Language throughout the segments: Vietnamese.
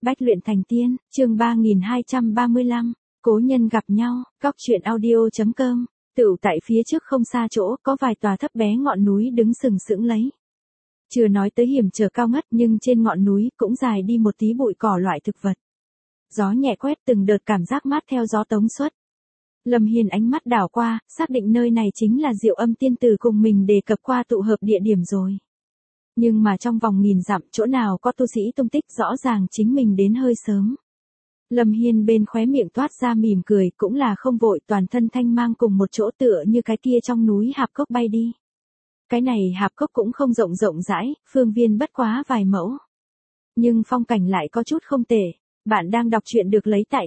Bách luyện thành tiên, chương 3235, cố nhân gặp nhau, góc truyện audio.com. Tựu tại phía trước không xa chỗ, có vài tòa thấp bé ngọn núi đứng sừng sững lấy. Chưa nói tới hiểm trở cao ngất, nhưng trên ngọn núi cũng dài đi một tí bụi cỏ loại thực vật. Gió nhẹ quét từng đợt cảm giác mát theo gió tống xuất. Lâm Hiên ánh mắt đảo qua, xác định nơi này chính là Diệu Âm tiên tử cùng mình đề cập qua tụ hợp địa điểm rồi. Nhưng mà trong vòng nghìn dặm chỗ nào có tu sĩ tung tích, rõ ràng chính mình đến hơi sớm. Lâm Hiên bên khóe miệng toát ra mỉm cười, cũng là không vội, toàn thân thanh mang cùng một chỗ tựa như cái kia trong núi hạp cốc bay đi. Cái này hạp cốc cũng không rộng rãi, phương viên bất quá vài mẫu. Nhưng phong cảnh lại có chút không tệ. Bạn đang đọc truyện được lấy tại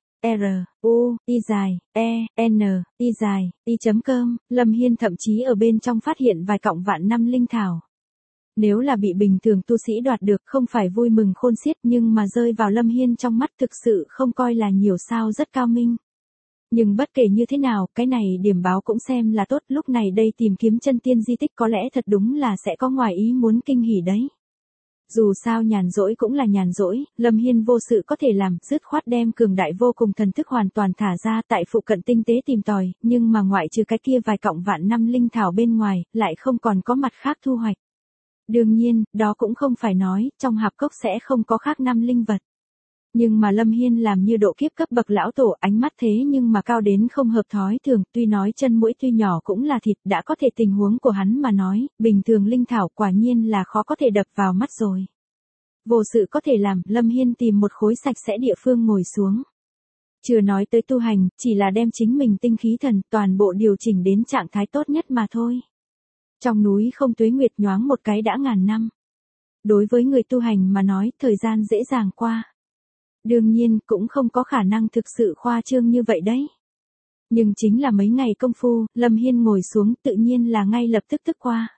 t.r.u.i.e.n.i.com. Lâm Hiên thậm chí ở bên trong phát hiện vài cọng vạn năm linh thảo. Nếu là bị bình thường tu sĩ đoạt được, không phải vui mừng khôn xiết, nhưng mà rơi vào Lâm Hiên trong mắt thực sự không coi là nhiều sao, rất cao minh. Nhưng bất kể như thế nào, cái này điểm báo cũng xem là tốt, lúc này đây tìm kiếm chân tiên di tích có lẽ thật đúng là sẽ có ngoài ý muốn kinh hỉ đấy. Dù sao nhàn rỗi cũng là nhàn rỗi, Lâm Hiên vô sự có thể làm, dứt khoát đem cường đại vô cùng thần thức hoàn toàn thả ra tại phụ cận tinh tế tìm tòi, nhưng mà ngoại trừ cái kia vài cọng vạn năm linh thảo bên ngoài, lại không còn có mặt khác thu hoạch. Đương nhiên, đó cũng không phải nói, trong hạp cốc sẽ không có khác năm linh vật. Nhưng mà Lâm Hiên làm như độ kiếp cấp bậc lão tổ, ánh mắt thế nhưng mà cao đến không hợp thói thường, tuy nói chân mũi tuy nhỏ cũng là thịt, đã có thể tình huống của hắn mà nói, bình thường linh thảo quả nhiên là khó có thể đập vào mắt rồi. Vô sự có thể làm, Lâm Hiên tìm một khối sạch sẽ địa phương ngồi xuống. Chưa nói tới tu hành, chỉ là đem chính mình tinh khí thần toàn bộ điều chỉnh đến trạng thái tốt nhất mà thôi. Trong núi không tuế nguyệt nhoáng một cái đã ngàn năm. Đối với người tu hành mà nói, thời gian dễ dàng qua. Đương nhiên, cũng không có khả năng thực sự khoa trương như vậy đấy. Nhưng chính là mấy ngày công phu, Lâm Hiên ngồi xuống tự nhiên là ngay lập tức tức qua.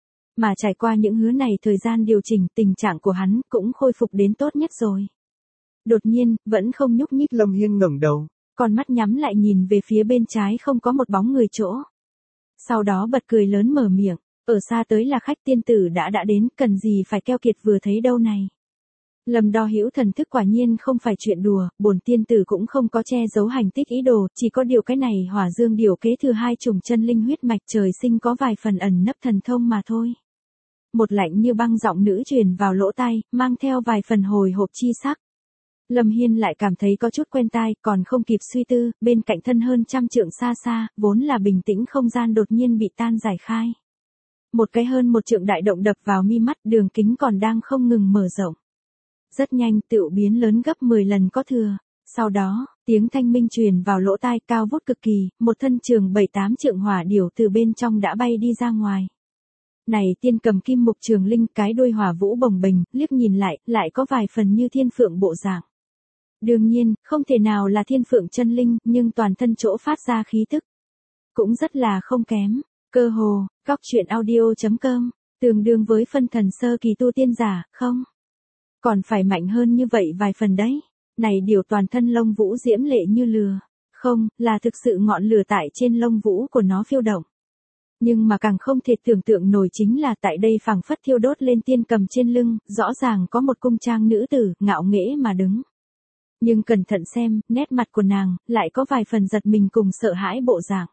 Mà trải qua những hứa này thời gian điều chỉnh, tình trạng của hắn cũng khôi phục đến tốt nhất rồi. Đột nhiên, vẫn không nhúc nhích, Lâm Hiên ngẩng đầu. Con mắt nhắm lại nhìn về phía bên trái không có một bóng người chỗ. Sau đó bật cười lớn mở miệng, ở xa tới là khách tiên tử đã đến, cần gì phải keo kiệt vừa thấy đâu này. Lâm Đo Hữu thần thức quả nhiên không phải chuyện đùa, bổn tiên tử cũng không có che giấu hành tích ý đồ, chỉ có điều cái này Hỏa Dương Điểu kế thừa hai chủng chân linh huyết mạch trời sinh có vài phần ẩn nấp thần thông mà thôi. Một lạnh như băng giọng nữ truyền vào lỗ tai, mang theo vài phần hồi hộp chi sắc. Lâm Hiên lại cảm thấy có chút quen tai, còn không kịp suy tư, bên cạnh thân hơn trăm trượng xa xa, vốn là bình tĩnh không gian đột nhiên bị tan giải khai. Một cái hơn một trượng đại động đập vào mi mắt, đường kính còn đang không ngừng mở rộng. Rất nhanh tựu biến lớn gấp 10 lần có thừa. Sau đó, tiếng thanh minh truyền vào lỗ tai, cao vút cực kỳ, một thân trường 7-8 trượng hỏa điểu từ bên trong đã bay đi ra ngoài. Này tiên cầm kim mục trường linh, cái đuôi hỏa vũ bồng bềnh, liếc nhìn lại có vài phần như thiên phượng bộ dạng. Đương nhiên, không thể nào là thiên phượng chân linh, nhưng toàn thân chỗ phát ra khí tức cũng rất là không kém. Cơ hồ, góc truyện audio.com, tương đương với phân thần sơ kỳ tu tiên giả, không? Còn phải mạnh hơn như vậy vài phần đấy. Này điều toàn thân lông vũ diễm lệ như lửa. Không, là thực sự ngọn lửa tại trên lông vũ của nó phiêu động. Nhưng mà càng không thể tưởng tượng nổi chính là tại đây phảng phất thiêu đốt lên tiên cầm trên lưng, rõ ràng có một cung trang nữ tử, ngạo nghễ mà đứng. Nhưng cẩn thận xem, nét mặt của nàng, lại có vài phần giật mình cùng sợ hãi bộ dạng.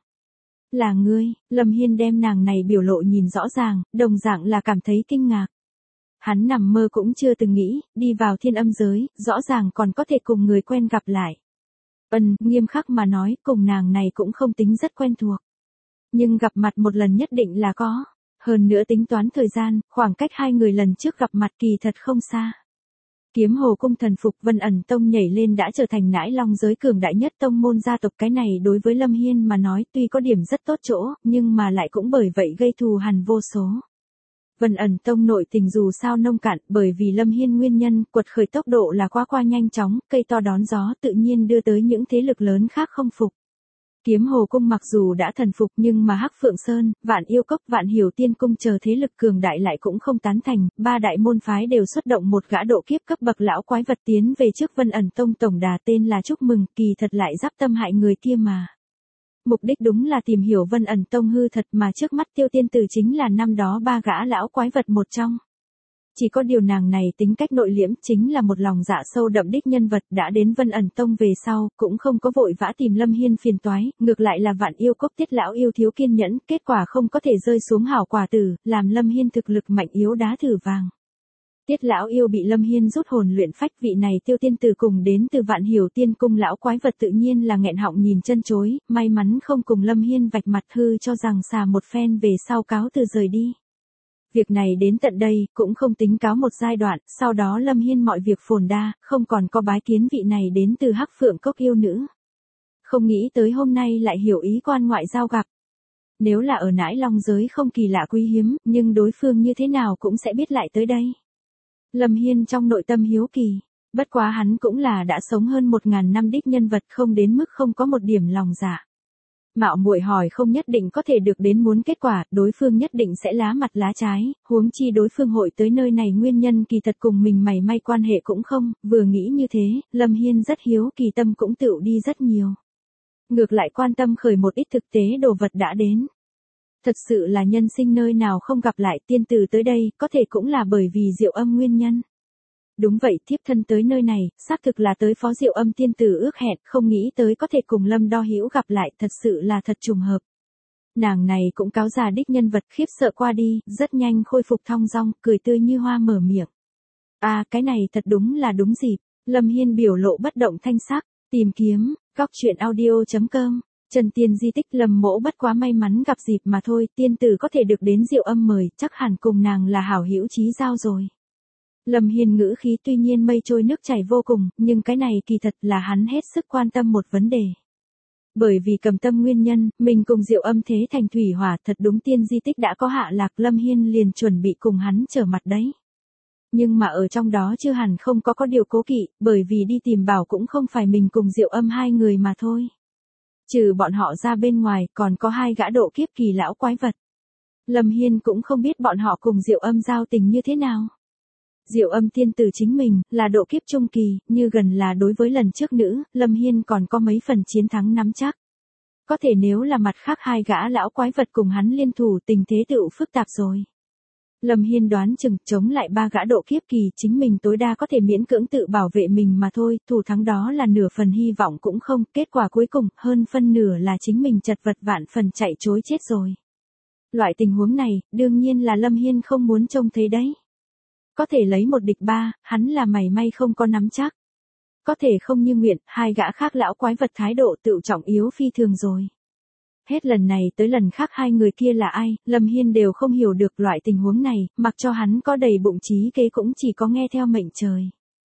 Là ngươi, Lâm Hiên đem nàng này biểu lộ nhìn rõ ràng, đồng dạng là cảm thấy kinh ngạc. Hắn nằm mơ cũng chưa từng nghĩ, đi vào thiên âm giới, rõ ràng còn có thể cùng người quen gặp lại. Nghiêm khắc mà nói, cùng nàng này cũng không tính rất quen thuộc. Nhưng gặp mặt một lần nhất định là có. Hơn nữa tính toán thời gian, khoảng cách hai người lần trước gặp mặt kỳ thật không xa. Kiếm Hồ cung thần phục, Vân Ẩn Tông nhảy lên đã trở thành nãi long giới cường đại nhất tông môn gia tộc, cái này đối với Lâm Hiên mà nói tuy có điểm rất tốt chỗ, nhưng mà lại cũng bởi vậy gây thù hằn vô số. Vân Ẩn Tông nội tình dù sao nông cạn, bởi vì Lâm Hiên nguyên nhân, quật khởi tốc độ là qua nhanh chóng, cây to đón gió tự nhiên đưa tới những thế lực lớn khác không phục. Kiếm Hồ cung mặc dù đã thần phục, nhưng mà Hắc Phượng Sơn, Vạn Yêu Cốc, Vạn Hiểu Tiên cung chờ thế lực cường đại lại cũng không tán thành, ba đại môn phái đều xuất động một gã độ kiếp cấp bậc lão quái vật tiến về trước Vân Ẩn Tông tổng đà, tên là chúc mừng, kỳ thật lại giáp tâm hại người kia mà. Mục đích đúng là tìm hiểu Vân Ẩn Tông hư thật, mà trước mắt Tiêu tiên tử chính là năm đó ba gã lão quái vật một trong. Chỉ có điều nàng này tính cách nội liễm, chính là một lòng dạ sâu đậm đích nhân vật, đã đến Vân Ẩn Tông về sau, cũng không có vội vã tìm Lâm Hiên phiền toái, ngược lại là Vạn Yêu Cốc Tiết lão yêu thiếu kiên nhẫn, kết quả không có thể rơi xuống hảo quả tử, làm Lâm Hiên thực lực mạnh yếu đá thử vàng. Tiết lão yêu bị Lâm Hiên rút hồn luyện phách, vị này Tiêu tiên tử cùng đến từ Vạn Hiểu Tiên cung lão quái vật tự nhiên là nghẹn họng nhìn chân chối, may mắn không cùng Lâm Hiên vạch mặt hư cho rằng xà một phen về sau cáo từ rời đi. Việc này đến tận đây, cũng không tính cáo một giai đoạn, sau đó Lâm Hiên mọi việc phồn đa, không còn có bái kiến vị này đến từ Hắc Phượng Cốc yêu nữ. Không nghĩ tới hôm nay lại hiểu ý quan ngoại giao gặp. Nếu là ở Nãi Long giới không kỳ lạ quý hiếm, nhưng đối phương như thế nào cũng sẽ biết lại tới đây. Lâm Hiên trong nội tâm hiếu kỳ, bất quá hắn cũng là đã sống hơn 1000 năm đích nhân vật, không đến mức không có một điểm lòng dạ. Mạo muội hỏi không nhất định có thể được đến muốn kết quả, đối phương nhất định sẽ lá mặt lá trái, huống chi đối phương hội tới nơi này nguyên nhân kỳ thật cùng mình mảy may quan hệ cũng không, vừa nghĩ như thế, Lâm Hiên rất hiếu kỳ, tâm cũng tựu đi rất nhiều. Ngược lại quan tâm khởi một ít thực tế đồ vật đã đến. Thật sự là nhân sinh nơi nào không gặp lại, tiên tử tới đây, có thể cũng là bởi vì Diệu Âm nguyên nhân. Đúng vậy, thiếp thân tới nơi này, xác thực là tới phó Diệu Âm tiên tử ước hẹn, không nghĩ tới có thể cùng Lâm Đo Hữu gặp lại, thật sự là thật trùng hợp. Nàng này cũng cáo già đích nhân vật, khiếp sợ qua đi, rất nhanh khôi phục thong dong, cười tươi như hoa mở miệng. À, cái này thật đúng là đúng dịp. Lâm Hiên biểu lộ bất động thanh sắc, tìm kiếm, goctruyện.audio.com. Trần Tiên di tích Lâm mỗ bất quá may mắn gặp dịp mà thôi, tiên tử có thể được đến Diệu Âm mời, chắc hẳn cùng nàng là hảo hữu chí giao rồi. Lâm Hiên ngữ khí tuy nhiên mây trôi nước chảy vô cùng, nhưng cái này kỳ thật là hắn hết sức quan tâm một vấn đề. Bởi vì cầm tâm nguyên nhân, mình cùng Diệu Âm thế thành thủy hỏa, thật đúng tiên di tích đã có hạ lạc, Lâm Hiên liền chuẩn bị cùng hắn trở mặt đấy. Nhưng mà ở trong đó chưa hẳn không có điều cố kỵ, bởi vì đi tìm bảo cũng không phải mình cùng Diệu Âm hai người mà thôi. Trừ bọn họ ra bên ngoài, còn có 2 gã độ kiếp kỳ lão quái vật. Lâm Hiên cũng không biết bọn họ cùng Diệu Âm giao tình như thế nào. Diệu Âm tiên tử chính mình, là độ kiếp trung kỳ, như gần là đối với lần trước nữ, Lâm Hiên còn có mấy phần chiến thắng nắm chắc. Có thể nếu là mặt khác 2 gã lão quái vật cùng hắn liên thủ, tình thế tựu phức tạp rồi. Lâm Hiên đoán chừng chống lại 3 gã độ kiếp kỳ, chính mình tối đa có thể miễn cưỡng tự bảo vệ mình mà thôi, thủ thắng đó là nửa phần hy vọng cũng không, kết quả cuối cùng, hơn phân nửa là chính mình chật vật vạn phần chạy trối chết rồi. Loại tình huống này, đương nhiên là Lâm Hiên không muốn trông thấy đấy. Có thể lấy 1 địch 3, hắn là mảy may không có nắm chắc. Có thể không như nguyện, 2 gã khác lão quái vật thái độ tự trọng yếu phi thường rồi. Hết lần này tới lần khác 2 người kia là ai, Lâm Hiên đều không hiểu được loại tình huống này, mặc cho hắn có đầy bụng trí kế cũng chỉ có nghe theo mệnh trời.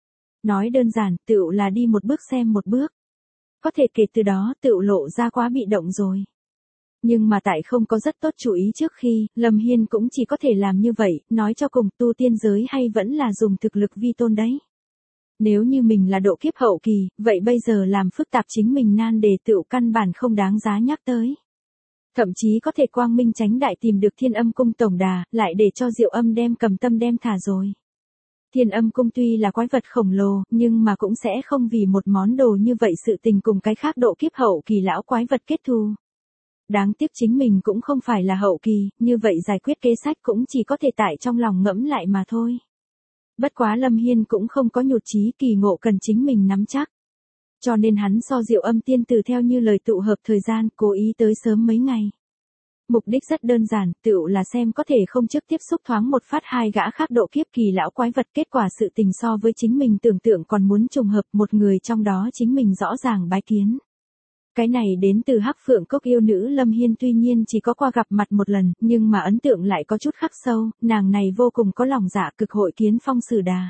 Nói đơn giản, tựu là đi một bước xem một bước. Có thể kể từ đó tựu lộ ra quá bị động rồi. Nhưng mà tại không có rất tốt chú ý trước khi, Lâm Hiên cũng chỉ có thể làm như vậy, nói cho cùng tu tiên giới hay vẫn là dùng thực lực vi tôn đấy. Nếu như mình là độ kiếp hậu kỳ, vậy bây giờ làm phức tạp chính mình nan đề tựu căn bản không đáng giá nhắc tới. Thậm chí có thể quang minh chánh đại tìm được Thiên Âm cung tổng đà, lại để cho Diệu Âm đem cầm tâm đem thả rồi. Thiên Âm cung tuy là quái vật khổng lồ, nhưng mà cũng sẽ không vì một món đồ như vậy sự tình cùng cái khác độ kiếp hậu kỳ lão quái vật kết thù. Đáng tiếc chính mình cũng không phải là hậu kỳ, như vậy giải quyết kế sách cũng chỉ có thể tại trong lòng ngẫm lại mà thôi. Bất quá Lâm Hiên cũng không có nhụt chí, kỳ ngộ cần chính mình nắm chắc. Cho nên hắn so Diệu Âm tiên tử theo như lời tụ hợp thời gian, cố ý tới sớm mấy ngày. Mục đích rất đơn giản, tựu là xem có thể không trước tiếp xúc thoáng một phát 2 gã khác độ kiếp kỳ lão quái vật, kết quả sự tình so với chính mình tưởng tượng còn muốn trùng hợp, một người trong đó chính mình rõ ràng bái kiến. Cái này đến từ Hắc Phượng Cốc yêu nữ Lâm Hiên tuy nhiên chỉ có qua gặp mặt một lần, nhưng mà ấn tượng lại có chút khắc sâu, nàng này vô cùng có lòng dạ, cực hội kiến phong sử đà.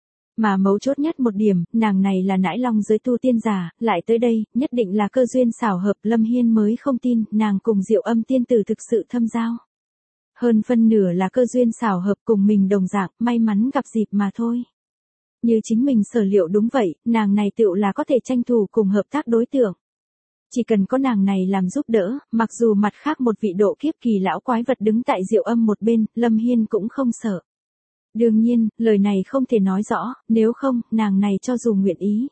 Mà mấu chốt nhất một điểm, nàng này là Nãi Long giới tu tiên giả, lại tới đây, nhất định là cơ duyên xảo hợp, Lâm Hiên mới không tin, nàng cùng Diệu Âm tiên tử thực sự thâm giao. Hơn phân nửa là cơ duyên xảo hợp cùng mình đồng dạng, may mắn gặp dịp mà thôi. Như chính mình sở liệu đúng vậy, nàng này tựu là có thể tranh thủ cùng hợp tác đối tượng. Chỉ cần có nàng này làm giúp đỡ, mặc dù mặt khác một vị độ kiếp kỳ lão quái vật đứng tại Diệu Âm một bên, Lâm Hiên cũng không sợ. Đương nhiên, lời này không thể nói rõ, nếu không, nàng này cho dù nguyện ý.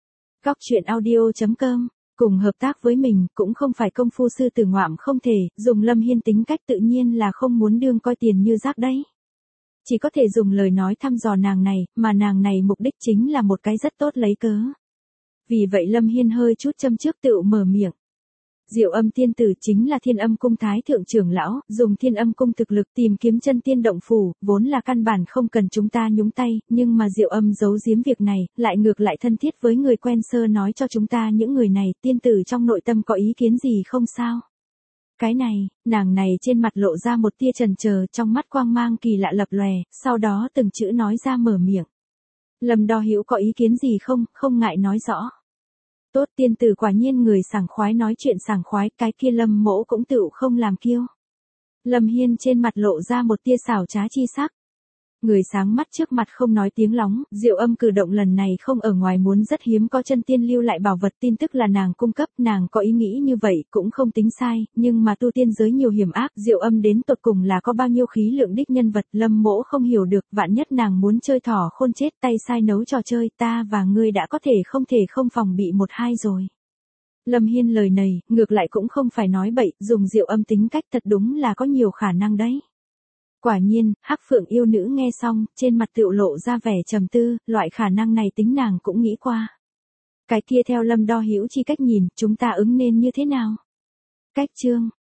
Goctruyện.audio.com, cùng hợp tác với mình, cũng không phải công phu sư tử ngoạm không thể, dùng Lâm Hiên tính cách tự nhiên là không muốn đương coi tiền như rác đấy. chỉ có thể dùng lời nói thăm dò nàng này, mà nàng này mục đích chính là một cái rất tốt lấy cớ. Vì vậy Lâm Hiên hơi chút châm trước tựu mở miệng. Diệu Âm tiên tử chính là Thiên Âm cung thái thượng trưởng lão, dùng Thiên Âm cung thực lực tìm kiếm chân tiên động phủ, vốn là căn bản không cần chúng ta nhúng tay, nhưng mà Diệu Âm giấu giếm việc này, lại ngược lại thân thiết với người quen sơ nói cho chúng ta những người này, tiên tử trong nội tâm có ý kiến gì không sao? Cái này, nàng này trên mặt lộ ra một tia chần chờ, trong mắt quang mang kỳ lạ lập lòe, sau đó từng chữ nói ra mở miệng. Lâm Đo Hữu có ý kiến gì không, không ngại nói rõ. Tốt, tiên tử quả nhiên người sảng khoái nói chuyện sảng khoái, cái kia Lâm mỗ cũng tựu không làm kiêu. Lâm Hiên trên mặt lộ ra một tia xảo trá chi sắc. Người sáng mắt trước mặt không nói tiếng lóng, Diệu Âm cử động lần này không ở ngoài muốn rất hiếm có chân tiên lưu lại bảo vật, tin tức là nàng cung cấp, nàng có ý nghĩ như vậy cũng không tính sai, nhưng mà tu tiên giới nhiều hiểm ác, Diệu Âm đến tột cùng là có bao nhiêu khí lượng đích nhân vật, Lâm mỗ không hiểu được, vạn nhất nàng muốn chơi thỏ khôn chết tay sai nấu trò chơi, ta và ngươi đã có thể không phòng bị một hai rồi. Lâm Hiên lời này, ngược lại cũng không phải nói bậy, dùng Diệu Âm tính cách thật đúng là có nhiều khả năng đấy. Quả nhiên, Hắc Phượng yêu nữ nghe xong, trên mặt tựu lộ ra vẻ trầm tư, loại khả năng này tính nàng cũng nghĩ qua. Cái kia theo Lâm Đo Hữu chi cách nhìn, chúng ta ứng nên như thế nào? Cách chương